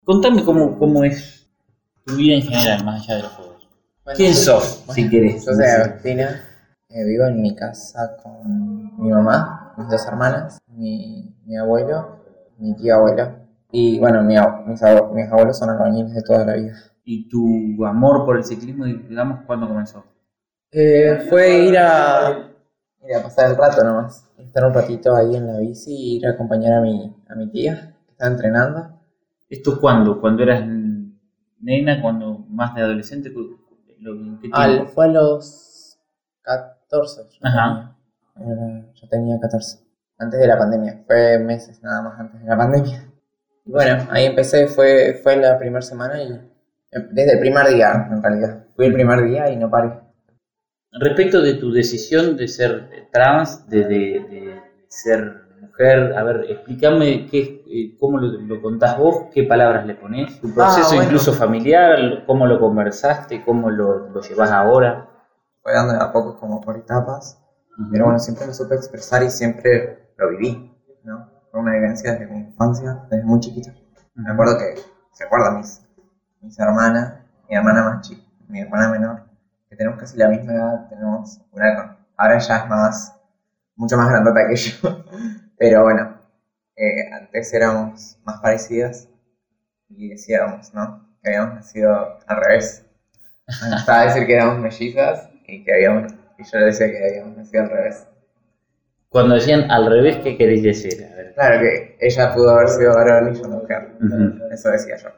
Contame cómo es tu vida en general, más allá de los juegos. Bueno, ¿Quién sos, si querés? Yo soy Agustina, vivo en mi casa con mi mamá, mis dos hermanas, mi abuelo, mi tío abuelo. Y bueno, mis abuelos son albañiles de toda la vida. ¿Y tu amor por el ciclismo, digamos, cuándo comenzó? Fue ir a pasar el rato nomás. Estar un ratito ahí en la bici y ir a acompañar a mi tía, que estaba entrenando. ¿Esto cuándo? ¿Cuando eras nena? ¿Cuando más de adolescente? ¿En qué tiempo? Fue a los 14. Ajá. Yo tenía 14. Antes de la pandemia. Fue meses nada más antes de la pandemia. Y bueno, ahí empecé. Fue la primera semana y desde el primer día, en realidad. Fui el primer día y no paré. Respecto de tu decisión de ser trans, de ser mujer, a ver, explícame cómo lo contás vos, qué palabras le ponés, tu proceso incluso familiar, cómo lo conversaste, cómo lo llevas ahora. Fue dando a poco como por etapas, pero bueno, siempre me supe expresar y siempre lo viví, ¿no? Fue una vivencia desde mi infancia, desde muy chiquita. Me acuerdo que, se acuerdan mis hermanas, mi hermana más chica, mi hermana menor, que tenemos casi la misma edad, tenemos ahora ya es mucho más grandota que yo, pero bueno, antes éramos más parecidas y decíamos, ¿no? Que habíamos nacido al revés. Me gustaba decir que éramos mellizas y yo le decía que habíamos nacido al revés. Cuando decían al revés, ¿qué querés decir? A ver. Claro que ella pudo haber sido varón y yo mujer. Eso decía yo.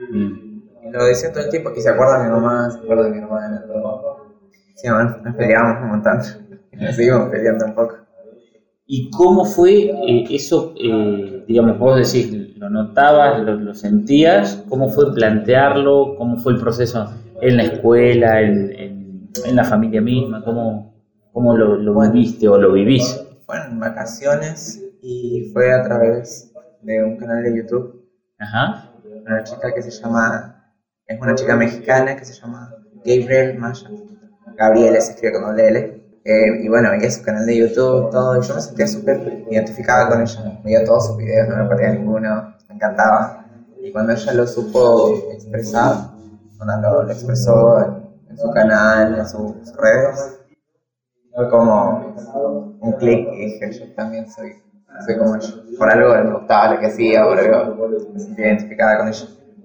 Y lo decía todo el tiempo. Y se acuerda de mi mamá, se acuerda de mi hermana, todo. Sí, nos peleábamos un montón. Y nos seguimos peleando un poco. ¿Y cómo fue eso? Digamos, vos decís, lo notabas, lo sentías. ¿Cómo fue plantearlo? ¿Cómo fue el proceso en la escuela, en la familia misma? ¿Cómo lo viviste o lo vivís? Fueron vacaciones y fue a través de un canal de YouTube. Ajá. Una chica es una chica mexicana que se llama Gabriel Maya. Gabriela se escribe con doble L. Y bueno, veía su canal de YouTube, todo, y yo me sentía súper identificada con ella. Veía todos sus videos, no me perdía ninguno, me encantaba. Y cuando ella lo supo expresar, cuando lo expresó en su canal, en sus redes, fue como un clic y dije, yo también soy como ella. Por algo me gustaba lo que hacía, por algo me sentía identificada con ella.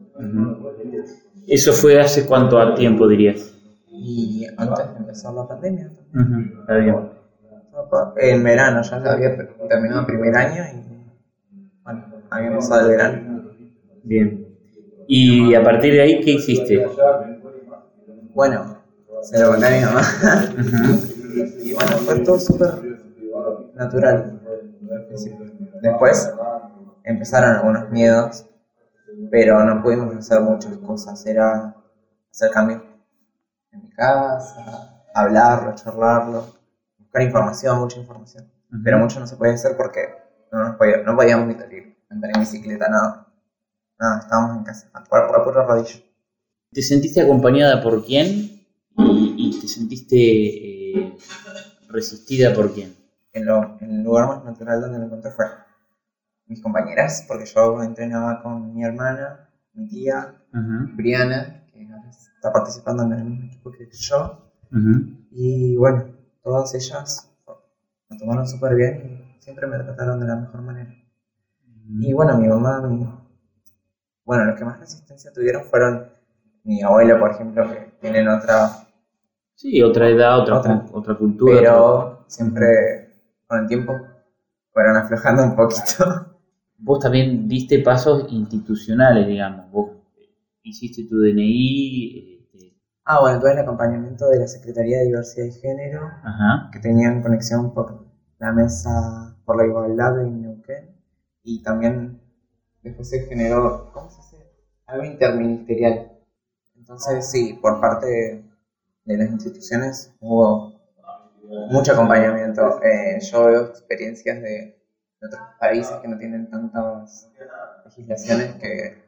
¿Eso fue hace cuánto tiempo dirías? Y antes de empezar la pandemia. Está bien. En verano ya había terminado el primer año y bueno, había empezado el verano. Bien. ¿Y a partir de ahí qué hiciste? Bueno, se lo conté a mi mamá. Y bueno, fue todo súper natural. Después empezaron algunos miedos, pero no pudimos hacer muchas cosas. Era hacer cambios en mi casa, hablarlo, charlarlo, buscar información, mucha información. Pero mucho no se podía hacer porque no podíamos andar en bicicleta, nada, estábamos en casa, por puro rodillo. ¿Te sentiste acompañada por quién? ¿Y te sentiste resistida por quién? En el lugar más natural donde me encontré fue mis compañeras, porque yo entrenaba con mi hermana, mi tía, Briana, que ahora está participando en el mismo equipo que yo. Y bueno, todas ellas me tomaron súper bien y siempre me trataron de la mejor manera. Y bueno, mi mamá, bueno, los que más resistencia tuvieron fueron mi abuelo, por ejemplo, que tienen otra edad, otra cultura. Pero siempre con el tiempo fueron aflojando un poquito. Vos también diste pasos institucionales, digamos. Vos hiciste tu DNI. Bueno, tuve el acompañamiento de la Secretaría de Diversidad y Género, que tenían conexión por la Mesa por la Igualdad de Neuquén. Y también después se generó, ¿cómo se hace? Algo interministerial. Entonces sí, por parte de las instituciones hubo mucho acompañamiento. Yo veo experiencias de otros países que no tienen tantas legislaciones que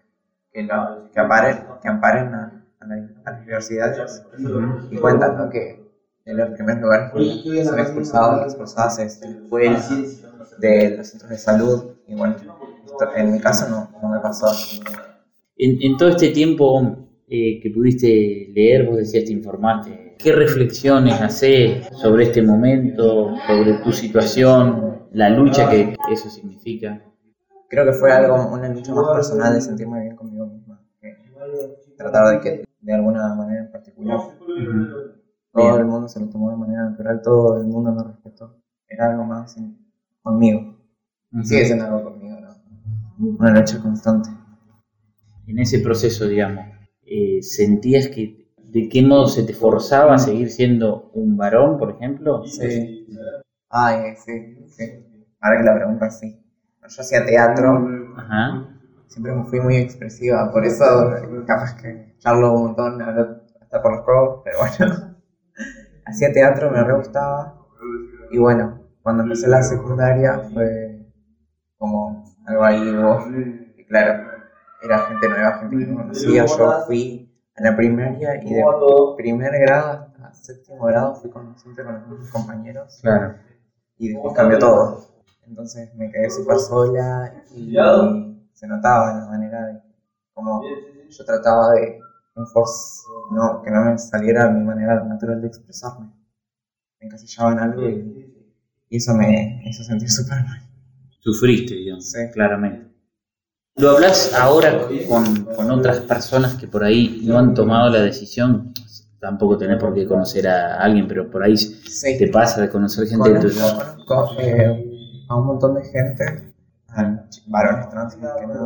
amparen a las universidades y cuentan, ¿no? Que en los primeros lugares que son expulsadas es de la escuela, de los centros de salud. Y bueno, en mi caso no me pasó. En todo este tiempo que pudiste leer, vos decías, te informaste, ¿qué reflexiones haces sobre este momento, sobre tu situación, la lucha que eso significa? Creo que fue una lucha más personal de sentirme bien conmigo misma, que tratar de que de alguna manera en particular todo el mundo se lo tomó de manera natural, todo el mundo me respetó. Era algo más conmigo. Sigue siendo algo conmigo, ¿no? Una lucha constante. En ese proceso, digamos, ¿sentías que de qué modo se te forzaba a seguir siendo un varón, por ejemplo? Sí. Ay, sí. Ahora que la pregunta, sí. Yo hacía teatro. Ajá. Siempre me fui muy expresiva, por eso capaz que charlo un montón, hablo hasta por los codos, pero bueno. Hacía teatro, me re gustaba. Y bueno, cuando empecé la secundaria fue como algo ahí, y claro, era gente nueva, gente que no conocía. Yo fui a la primaria y de primer grado hasta séptimo grado fui siempre con los mismos compañeros. Claro. Y después cambió todo. Entonces me quedé súper sola y se notaba la manera de cómo yo trataba de que no me saliera mi manera natural de expresarme. Me encasillaba en algo y eso me hizo sentir súper mal. Sufriste, digamos, Sí. claramente. ¿Lo hablas ahora con otras personas que por ahí no han tomado la decisión? Tampoco tenés por qué conocer a alguien, pero por ahí Sí. te pasa de conocer gente de tu edad. Conozco a un montón de gente, a varones trans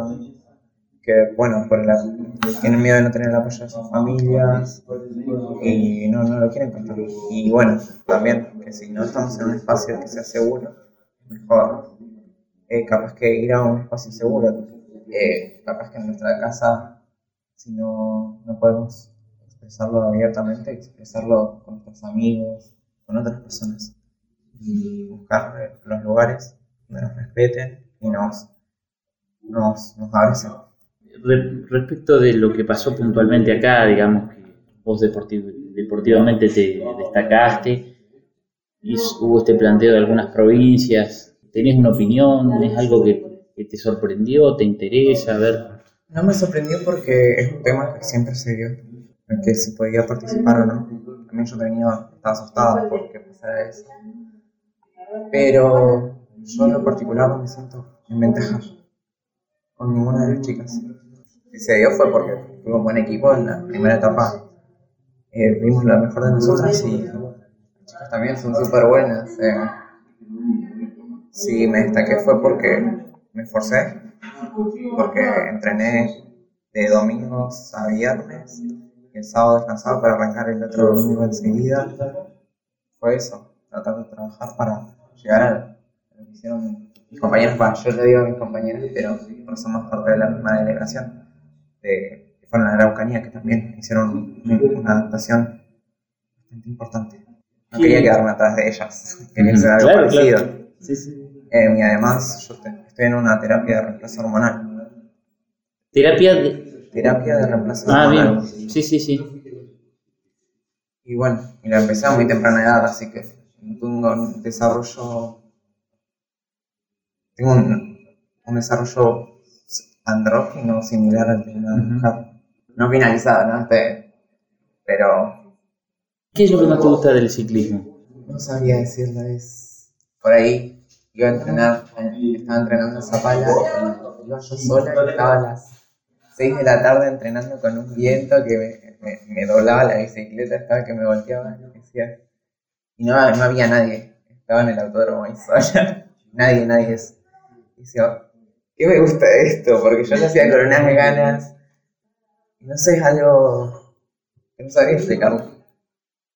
que bueno, tienen miedo de no tener el apoyo de sus familias y no lo quieren contar. Y bueno, también que si no estamos en un espacio que sea seguro, mejor capaz que ir a un espacio seguro, capaz que en nuestra casa, si no podemos expresarlo abiertamente, expresarlo con nuestros amigos, con otras personas y buscar los lugares donde nos respeten y nos abracen. Respecto de lo que pasó puntualmente acá, digamos que vos deportivamente te destacaste y hubo este planteo de algunas provincias, ¿tenés una opinión? ¿Es algo que te sorprendió? ¿Te interesa? A ver. No me sorprendió porque es un tema que siempre se dio, en que si podía participar o no. También yo estaba asustada porque pasara eso. Pero yo en lo particular no me siento en ventaja con ninguna de las chicas. Si se dio fue porque tuvimos buen equipo en la primera etapa. Vimos lo mejor de nosotras y las chicas también son súper buenas. Si me destaqué fue porque me esforcé, porque entrené de domingos a viernes y el sábado descansaba para arrancar el otro domingo enseguida. Fue eso, tratar de trabajar para llegar a lo que hicieron mis compañeros. Yo le digo a mis compañeros, pero somos parte de la misma delegación, que fueron a la Araucanía, que también hicieron una adaptación bastante importante. No quería quedarme atrás de ellas, quería hacer algo parecido. Claro. Sí. Y además yo estoy en una terapia de reemplazo hormonal. ¿Terapia de reemplazo hormonal. Bien. Sí. Y bueno, y la empecé a muy temprana edad, así que tengo un desarrollo andrógino similar al de una mujer. No finalizado, ¿no? Pero... ¿Qué es lo que más te gusta del ciclismo? No sabía decirlo, es... Por ahí iba a entrenar, estaba entrenando en Zapala, iba yo sola y estaba a las 6 de la tarde entrenando con un viento que me doblaba la bicicleta, estaba que me volteaba, decía, y no había nadie, estaba en el autódromo ahí sola, nadie es. Y decía, ¿qué me gusta de esto? Porque yo lo hacía con unas ganas, y no sé, es algo que no sabía explicarlo.